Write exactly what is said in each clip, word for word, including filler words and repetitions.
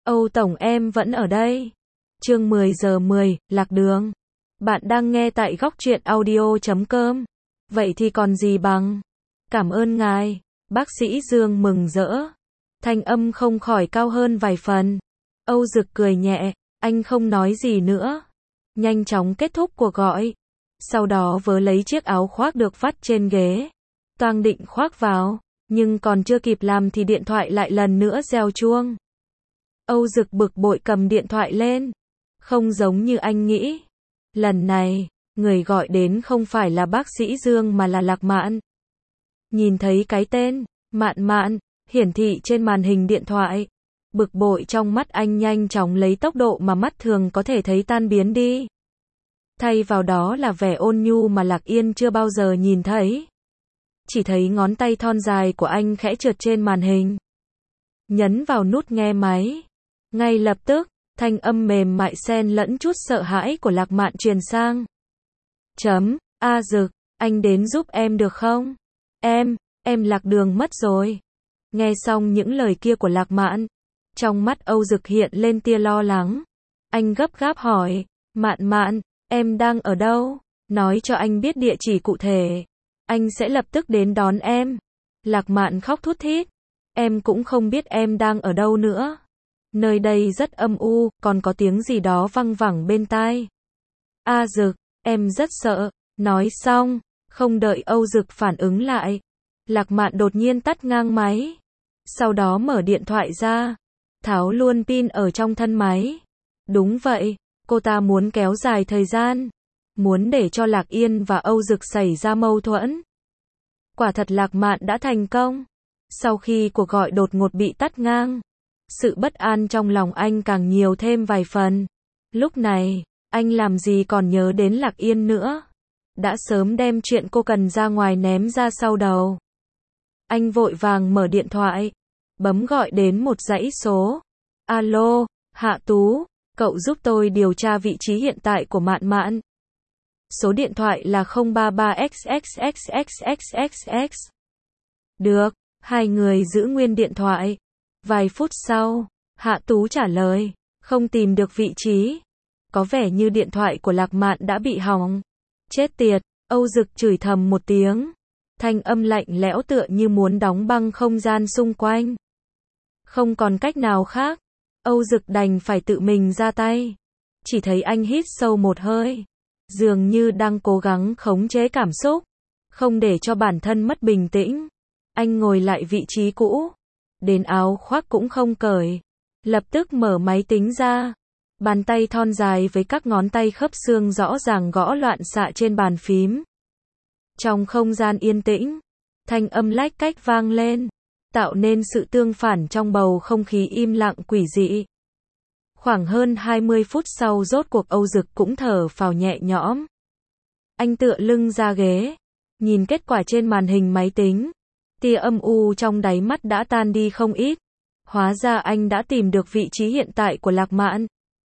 Âu Tổng em vẫn ở đây. Chương mười giờ mười, lạc đường. Bạn đang nghe tại góc truyện audio chấm com. Vậy thì còn gì bằng. Cảm ơn ngài. Bác sĩ Dương mừng rỡ. Thanh âm không khỏi cao hơn vài phần. Âu Dực cười nhẹ, anh không nói gì nữa. Nhanh chóng kết thúc cuộc gọi. Sau đó vớ lấy chiếc áo khoác được vắt trên ghế. Toang định khoác vào, nhưng còn chưa kịp làm thì điện thoại lại lần nữa reo chuông. Âu Dực bực bội cầm điện thoại lên. Không giống như anh nghĩ. Lần này, người gọi đến không phải là bác sĩ Dương mà là Lạc Mạn. Nhìn thấy cái tên, Mạn Mạn, hiển thị trên màn hình điện thoại. Bực bội trong mắt anh nhanh chóng lấy tốc độ mà mắt thường có thể thấy tan biến đi. Thay vào đó là vẻ ôn nhu mà Lạc Yên chưa bao giờ nhìn thấy. Chỉ thấy ngón tay thon dài của anh khẽ trượt trên màn hình. Nhấn vào nút nghe máy. Ngay lập tức, thanh âm mềm mại xen lẫn chút sợ hãi của Lạc Mạn truyền sang. Chấm, A Dực, anh đến giúp em được không? Em, em lạc đường mất rồi. Nghe xong những lời kia của Lạc Mạn, trong mắt Âu Dực hiện lên tia lo lắng. Anh gấp gáp hỏi, Mạn Mạn, em đang ở đâu? Nói cho anh biết địa chỉ cụ thể. Anh sẽ lập tức đến đón em. Lạc Mạn khóc thút thít. Em cũng không biết em đang ở đâu nữa. Nơi đây rất âm u, còn có tiếng gì đó văng vẳng bên tai. A Dực, em rất sợ. Nói xong, không đợi Âu Dực phản ứng lại. Lạc Mạn đột nhiên tắt ngang máy. Sau đó mở điện thoại ra. Tháo luôn pin ở trong thân máy. Đúng vậy, cô ta muốn kéo dài thời gian. Muốn để cho Lạc Yên và Âu Dực xảy ra mâu thuẫn. Quả thật Lạc Mạn đã thành công. Sau khi cuộc gọi đột ngột bị tắt ngang, sự bất an trong lòng anh càng nhiều thêm vài phần. Lúc này, anh làm gì còn nhớ đến Lạc Yên nữa. Đã sớm đem chuyện cô cần ra ngoài ném ra sau đầu. Anh vội vàng mở điện thoại, bấm gọi đến một dãy số. Alo, Hạ Tú, cậu giúp tôi điều tra vị trí hiện tại của Mạn Mạn. Số điện thoại là không ba ba x x x x x x x. Được, hai người giữ nguyên điện thoại. Vài phút sau, Hạ Tú trả lời, không tìm được vị trí. Có vẻ như điện thoại của Lạc Mạn đã bị hỏng. Chết tiệt, Âu Dực chửi thầm một tiếng. Thanh âm lạnh lẽo tựa như muốn đóng băng không gian xung quanh. Không còn cách nào khác, Âu Dực đành phải tự mình ra tay. Chỉ thấy anh hít sâu một hơi. Dường như đang cố gắng khống chế cảm xúc. Không để cho bản thân mất bình tĩnh. Anh ngồi lại vị trí cũ. Đến áo khoác cũng không cởi. Lập tức mở máy tính ra. Bàn tay thon dài với các ngón tay khớp xương rõ ràng gõ loạn xạ trên bàn phím. Trong không gian yên tĩnh, thanh âm lách cách vang lên, tạo nên sự tương phản trong bầu không khí im lặng quỷ dị. Khoảng hơn hai mươi phút sau rốt cuộc Âu Dực cũng thở phào nhẹ nhõm. Anh tựa lưng ra ghế, nhìn kết quả trên màn hình máy tính. Tia âm u trong đáy mắt đã tan đi không ít. Hóa ra anh đã tìm được vị trí hiện tại của Lạc Mạn.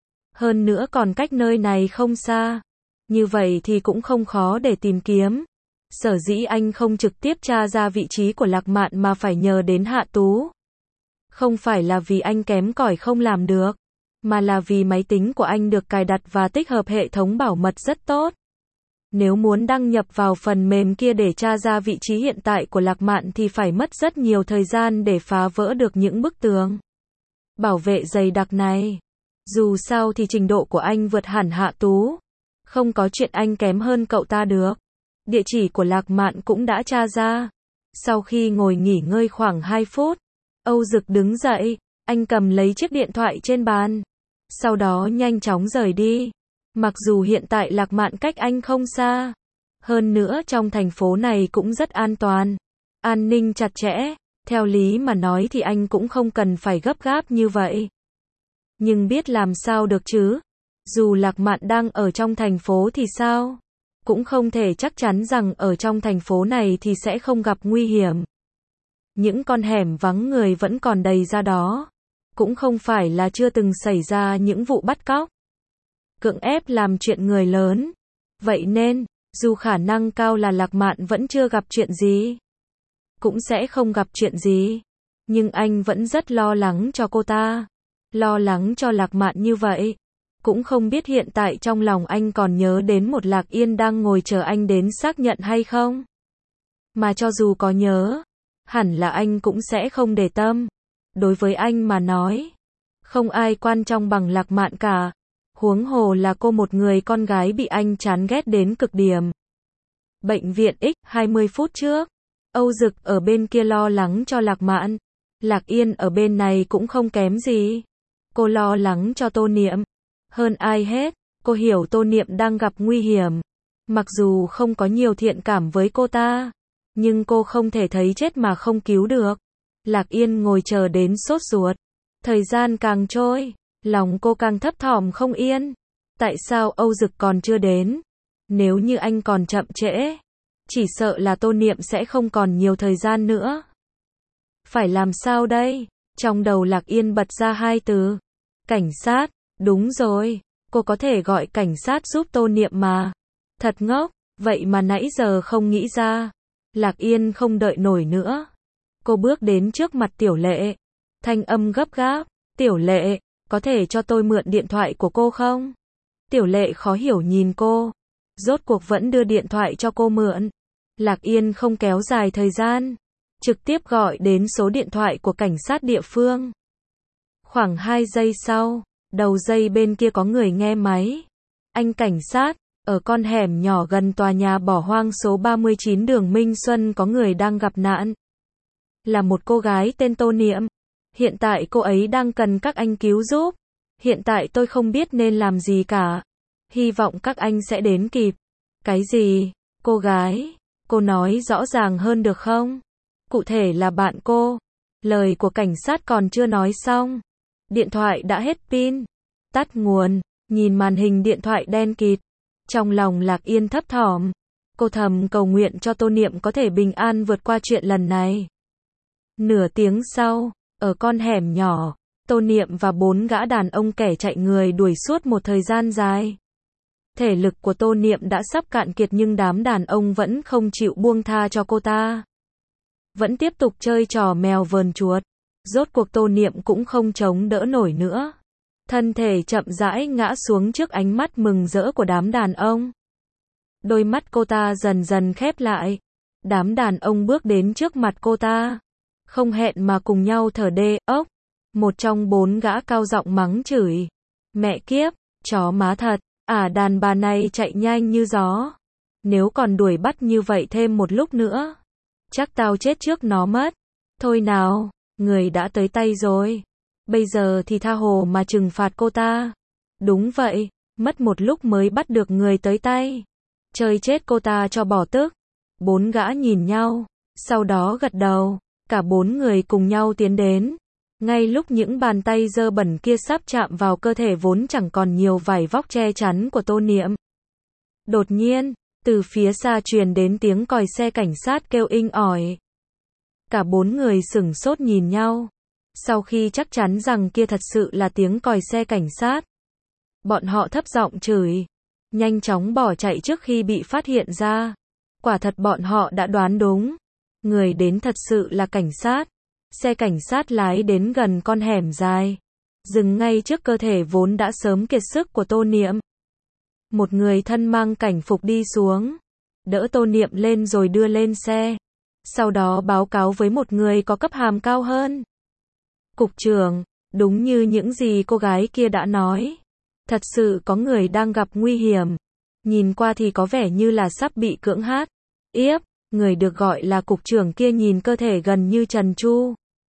Hơn nữa còn cách nơi này không xa. Như vậy thì cũng không khó để tìm kiếm. Sở dĩ anh không trực tiếp tra ra vị trí của Lạc Mạn mà phải nhờ đến Hạ Tú. Không phải là vì anh kém cỏi không làm được, mà là vì máy tính của anh được cài đặt và tích hợp hệ thống bảo mật rất tốt. Nếu muốn đăng nhập vào phần mềm kia để tra ra vị trí hiện tại của Lạc Mạn thì phải mất rất nhiều thời gian để phá vỡ được những bức tường bảo vệ dày đặc này. Dù sao thì trình độ của anh vượt hẳn Hạ Tú. Không có chuyện anh kém hơn cậu ta được. Địa chỉ của Lạc Mạn cũng đã tra ra. Sau khi ngồi nghỉ ngơi khoảng hai phút, Âu Dực đứng dậy, anh cầm lấy chiếc điện thoại trên bàn. Sau đó nhanh chóng rời đi. Mặc dù hiện tại Lạc Mạn cách anh không xa. Hơn nữa trong thành phố này cũng rất an toàn. An ninh chặt chẽ. Theo lý mà nói thì anh cũng không cần phải gấp gáp như vậy. Nhưng biết làm sao được chứ? Dù Lạc Mạn đang ở trong thành phố thì sao? Cũng không thể chắc chắn rằng ở trong thành phố này thì sẽ không gặp nguy hiểm. Những con hẻm vắng người vẫn còn đầy ra đó. Cũng không phải là chưa từng xảy ra những vụ bắt cóc, cưỡng ép làm chuyện người lớn. Vậy nên, dù khả năng cao là Lạc Mạn vẫn chưa gặp chuyện gì, cũng sẽ không gặp chuyện gì, nhưng anh vẫn rất lo lắng cho cô ta. lo lắng cho Lạc Mạn như vậy. Cũng không biết hiện tại trong lòng anh còn nhớ đến một Lạc Yên đang ngồi chờ anh đến xác nhận hay không. Mà cho dù có nhớ, hẳn là anh cũng sẽ không để tâm. Đối với anh mà nói, không ai quan trọng bằng Lạc Mạn cả. Huống hồ là cô một người con gái bị anh chán ghét đến cực điểm. Bệnh viện X, hai mươi phút trước, Âu Dực ở bên kia lo lắng cho Lạc Mạn. Lạc Yên ở bên này cũng không kém gì. Cô lo lắng cho Tô Niệm. Hơn ai hết, cô hiểu Tô Niệm đang gặp nguy hiểm. Mặc dù không có nhiều thiện cảm với cô ta, nhưng cô không thể thấy chết mà không cứu được. Lạc Yên ngồi chờ đến sốt ruột. Thời gian càng trôi, lòng cô càng thấp thỏm không yên. Tại sao Âu Dực còn chưa đến? Nếu như anh còn chậm trễ, chỉ sợ là Tô Niệm sẽ không còn nhiều thời gian nữa. Phải làm sao đây? Trong đầu Lạc Yên bật ra hai từ. Cảnh sát. Đúng rồi, cô có thể gọi cảnh sát giúp Tô Niệm mà. Thật ngốc, vậy mà nãy giờ không nghĩ ra. Lạc Yên không đợi nổi nữa. Cô bước đến trước mặt Tiểu Lệ. Thanh âm gấp gáp. Tiểu Lệ, có thể cho tôi mượn điện thoại của cô không? Tiểu Lệ khó hiểu nhìn cô. Rốt cuộc vẫn đưa điện thoại cho cô mượn. Lạc Yên không kéo dài thời gian. Trực tiếp gọi đến số điện thoại của cảnh sát địa phương. Khoảng hai giây sau, đầu dây bên kia có người nghe máy. Anh cảnh sát, ở con hẻm nhỏ gần tòa nhà bỏ hoang số ba mươi chín đường Minh Xuân có người đang gặp nạn. Là một cô gái tên Tô Niệm. Hiện tại cô ấy đang cần các anh cứu giúp. Hiện tại tôi không biết nên làm gì cả. Hy vọng các anh sẽ đến kịp. Cái gì? Cô gái? Cô nói rõ ràng hơn được không? Cụ thể là bạn cô. Lời của cảnh sát còn chưa nói xong. Điện thoại đã hết pin. Tắt nguồn. Nhìn màn hình điện thoại đen kịt. Trong lòng Lạc Yên thấp thỏm. Cô thầm cầu nguyện cho Tô Niệm có thể bình an vượt qua chuyện lần này. Nửa tiếng sau, ở con hẻm nhỏ, Tô Niệm và bốn gã đàn ông kẻ chạy người đuổi suốt một thời gian dài. Thể lực của Tô Niệm đã sắp cạn kiệt nhưng đám đàn ông vẫn không chịu buông tha cho cô ta. Vẫn tiếp tục chơi trò mèo vờn chuột. Rốt cuộc Tô Niệm cũng không chống đỡ nổi nữa. Thân thể chậm rãi ngã xuống trước ánh mắt mừng rỡ của đám đàn ông. Đôi mắt cô ta dần dần khép lại. Đám đàn ông bước đến trước mặt cô ta. Không hẹn mà cùng nhau thở đê ốc. Một trong bốn gã cao giọng mắng chửi. Mẹ kiếp, chó má thật, à đàn bà này chạy nhanh như gió. Nếu còn đuổi bắt như vậy thêm một lúc nữa, chắc tao chết trước nó mất. Thôi nào, người đã tới tay rồi. Bây giờ thì tha hồ mà trừng phạt cô ta. Đúng vậy, mất một lúc mới bắt được người tới tay. Chơi chết cô ta cho bỏ tức. Bốn gã nhìn nhau, sau đó gật đầu. Cả bốn người cùng nhau tiến đến. Ngay lúc những bàn tay dơ bẩn kia sắp chạm vào cơ thể vốn chẳng còn nhiều vải vóc che chắn của Tô Niệm. Đột nhiên, từ phía xa truyền đến tiếng còi xe cảnh sát kêu inh ỏi. Cả bốn người sửng sốt nhìn nhau. Sau khi chắc chắn rằng kia thật sự là tiếng còi xe cảnh sát, bọn họ thấp giọng chửi, nhanh chóng bỏ chạy trước khi bị phát hiện ra. Quả thật bọn họ đã đoán đúng. Người đến thật sự là cảnh sát. Xe cảnh sát lái đến gần con hẻm dài, dừng ngay trước cơ thể vốn đã sớm kiệt sức của Tô Niệm. Một người thân mang cảnh phục đi xuống, đỡ Tô Niệm lên rồi đưa lên xe. Sau đó báo cáo với một người có cấp hàm cao hơn. Cục trưởng, đúng như những gì cô gái kia đã nói. Thật sự có người đang gặp nguy hiểm. Nhìn qua thì có vẻ như là sắp bị cưỡng hát. Yếp, người được gọi là cục trưởng kia nhìn cơ thể gần như trần tru.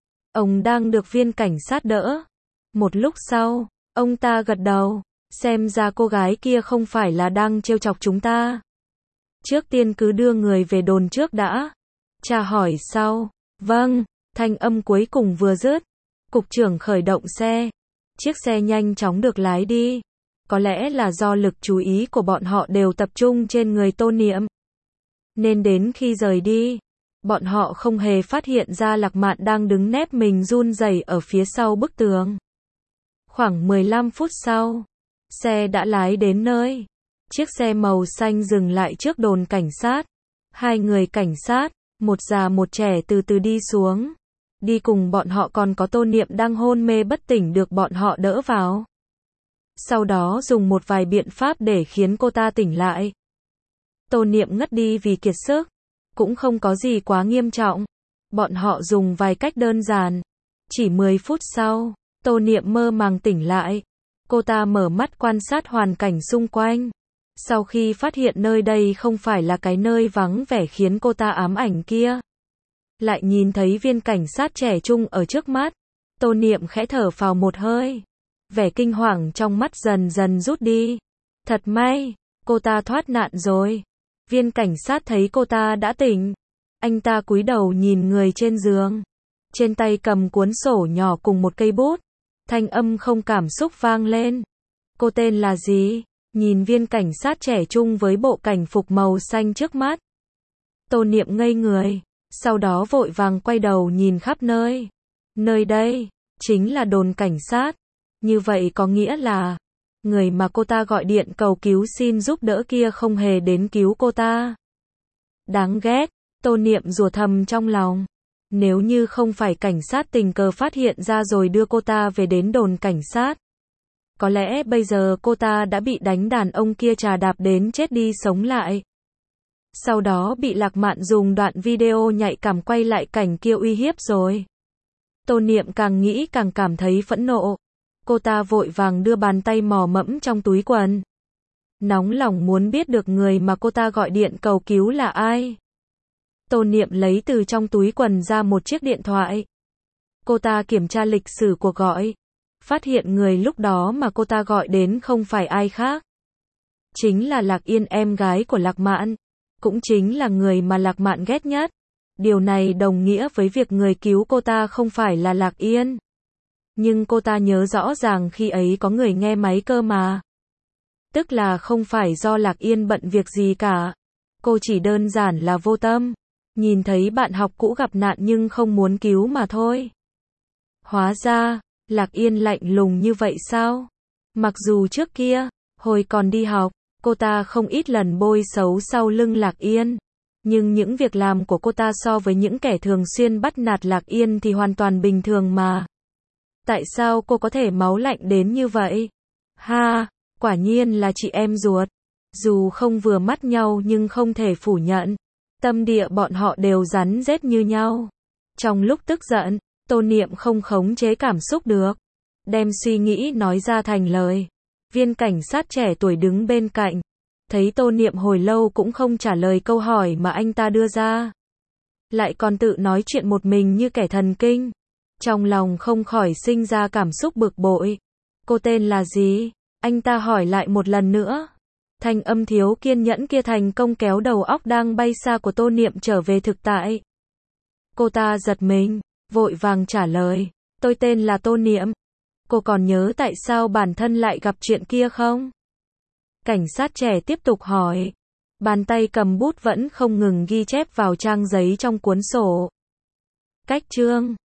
Ông đang được viên cảnh sát đỡ. Một lúc sau, ông ta gật đầu. Xem ra cô gái kia không phải là đang trêu chọc chúng ta. Trước tiên cứ đưa người về đồn trước đã. Tra hỏi sau. Vâng, thanh âm cuối cùng vừa dứt. Cục trưởng khởi động xe. Chiếc xe nhanh chóng được lái đi. Có lẽ là do lực chú ý của bọn họ đều tập trung trên người Tô Niệm. Nên đến khi rời đi, bọn họ không hề phát hiện ra Lạc Mạn đang đứng nép mình run rẩy ở phía sau bức tường. Khoảng mười lăm phút sau, xe đã lái đến nơi. Chiếc xe màu xanh dừng lại trước đồn cảnh sát. Hai người cảnh sát, một già một trẻ từ từ đi xuống. Đi cùng bọn họ còn có Tô Niệm đang hôn mê bất tỉnh được bọn họ đỡ vào. Sau đó dùng một vài biện pháp để khiến cô ta tỉnh lại. Tô Niệm ngất đi vì kiệt sức. Cũng không có gì quá nghiêm trọng. Bọn họ dùng vài cách đơn giản. Chỉ mười phút sau, Tô Niệm mơ màng tỉnh lại. Cô ta mở mắt quan sát hoàn cảnh xung quanh. Sau khi phát hiện nơi đây không phải là cái nơi vắng vẻ khiến cô ta ám ảnh kia, lại nhìn thấy viên cảnh sát trẻ trung ở trước mắt. Tô Niệm khẽ thở phào một hơi. Vẻ kinh hoàng trong mắt dần dần rút đi. Thật may, cô ta thoát nạn rồi. Viên cảnh sát thấy cô ta đã tỉnh. Anh ta cúi đầu nhìn người trên giường. Trên tay cầm cuốn sổ nhỏ cùng một cây bút. Thanh âm không cảm xúc vang lên. Cô tên là gì? Nhìn viên cảnh sát trẻ trung với bộ cảnh phục màu xanh trước mắt. Tô Niệm ngây người. Sau đó vội vàng quay đầu nhìn khắp nơi. Nơi đây, chính là đồn cảnh sát. Như vậy có nghĩa là, người mà cô ta gọi điện cầu cứu xin giúp đỡ kia không hề đến cứu cô ta. Đáng ghét, Tô Niệm rủa thầm trong lòng. Nếu như không phải cảnh sát tình cờ phát hiện ra rồi đưa cô ta về đến đồn cảnh sát, có lẽ bây giờ cô ta đã bị đánh đàn ông kia trà đạp đến chết đi sống lại. Sau đó bị Lạc Mạn dùng đoạn video nhạy cảm quay lại cảnh kia uy hiếp rồi. Tô Niệm càng nghĩ càng cảm thấy phẫn nộ. Cô ta vội vàng đưa bàn tay mò mẫm trong túi quần. Nóng lòng muốn biết được người mà cô ta gọi điện cầu cứu là ai. Tô Niệm lấy từ trong túi quần ra một chiếc điện thoại. Cô ta kiểm tra lịch sử cuộc gọi. Phát hiện người lúc đó mà cô ta gọi đến không phải ai khác. Chính là Lạc Yên, em gái của Lạc Mạn. Cũng chính là người mà Lạc Mạn ghét nhất. Điều này đồng nghĩa với việc người cứu cô ta không phải là Lạc Yên. Nhưng cô ta nhớ rõ ràng khi ấy có người nghe máy cơ mà. Tức là không phải do Lạc Yên bận việc gì cả. Cô chỉ đơn giản là vô tâm. Nhìn thấy bạn học cũ gặp nạn nhưng không muốn cứu mà thôi. Hóa ra, Lạc Yên lạnh lùng như vậy sao? Mặc dù trước kia, hồi còn đi học, cô ta không ít lần bôi xấu sau lưng Lạc Yên. Nhưng những việc làm của cô ta so với những kẻ thường xuyên bắt nạt Lạc Yên thì hoàn toàn bình thường mà. Tại sao cô có thể máu lạnh đến như vậy? Ha, quả nhiên là chị em ruột. Dù không vừa mắt nhau nhưng không thể phủ nhận. Tâm địa bọn họ đều rắn rết như nhau. Trong lúc tức giận, Tô Niệm không khống chế cảm xúc được. Đem suy nghĩ nói ra thành lời. Viên cảnh sát trẻ tuổi đứng bên cạnh. Thấy Tô Niệm hồi lâu cũng không trả lời câu hỏi mà anh ta đưa ra. Lại còn tự nói chuyện một mình như kẻ thần kinh. Trong lòng không khỏi sinh ra cảm xúc bực bội. Cô tên là gì? Anh ta hỏi lại một lần nữa. Thanh âm thiếu kiên nhẫn kia thành công kéo đầu óc đang bay xa của Tô Niệm trở về thực tại. Cô ta giật mình, vội vàng trả lời. Tôi tên là Tô Niệm. Cô còn nhớ tại sao bản thân lại gặp chuyện kia không? Cảnh sát trẻ tiếp tục hỏi. Bàn tay cầm bút vẫn không ngừng ghi chép vào trang giấy trong cuốn sổ. Cách chương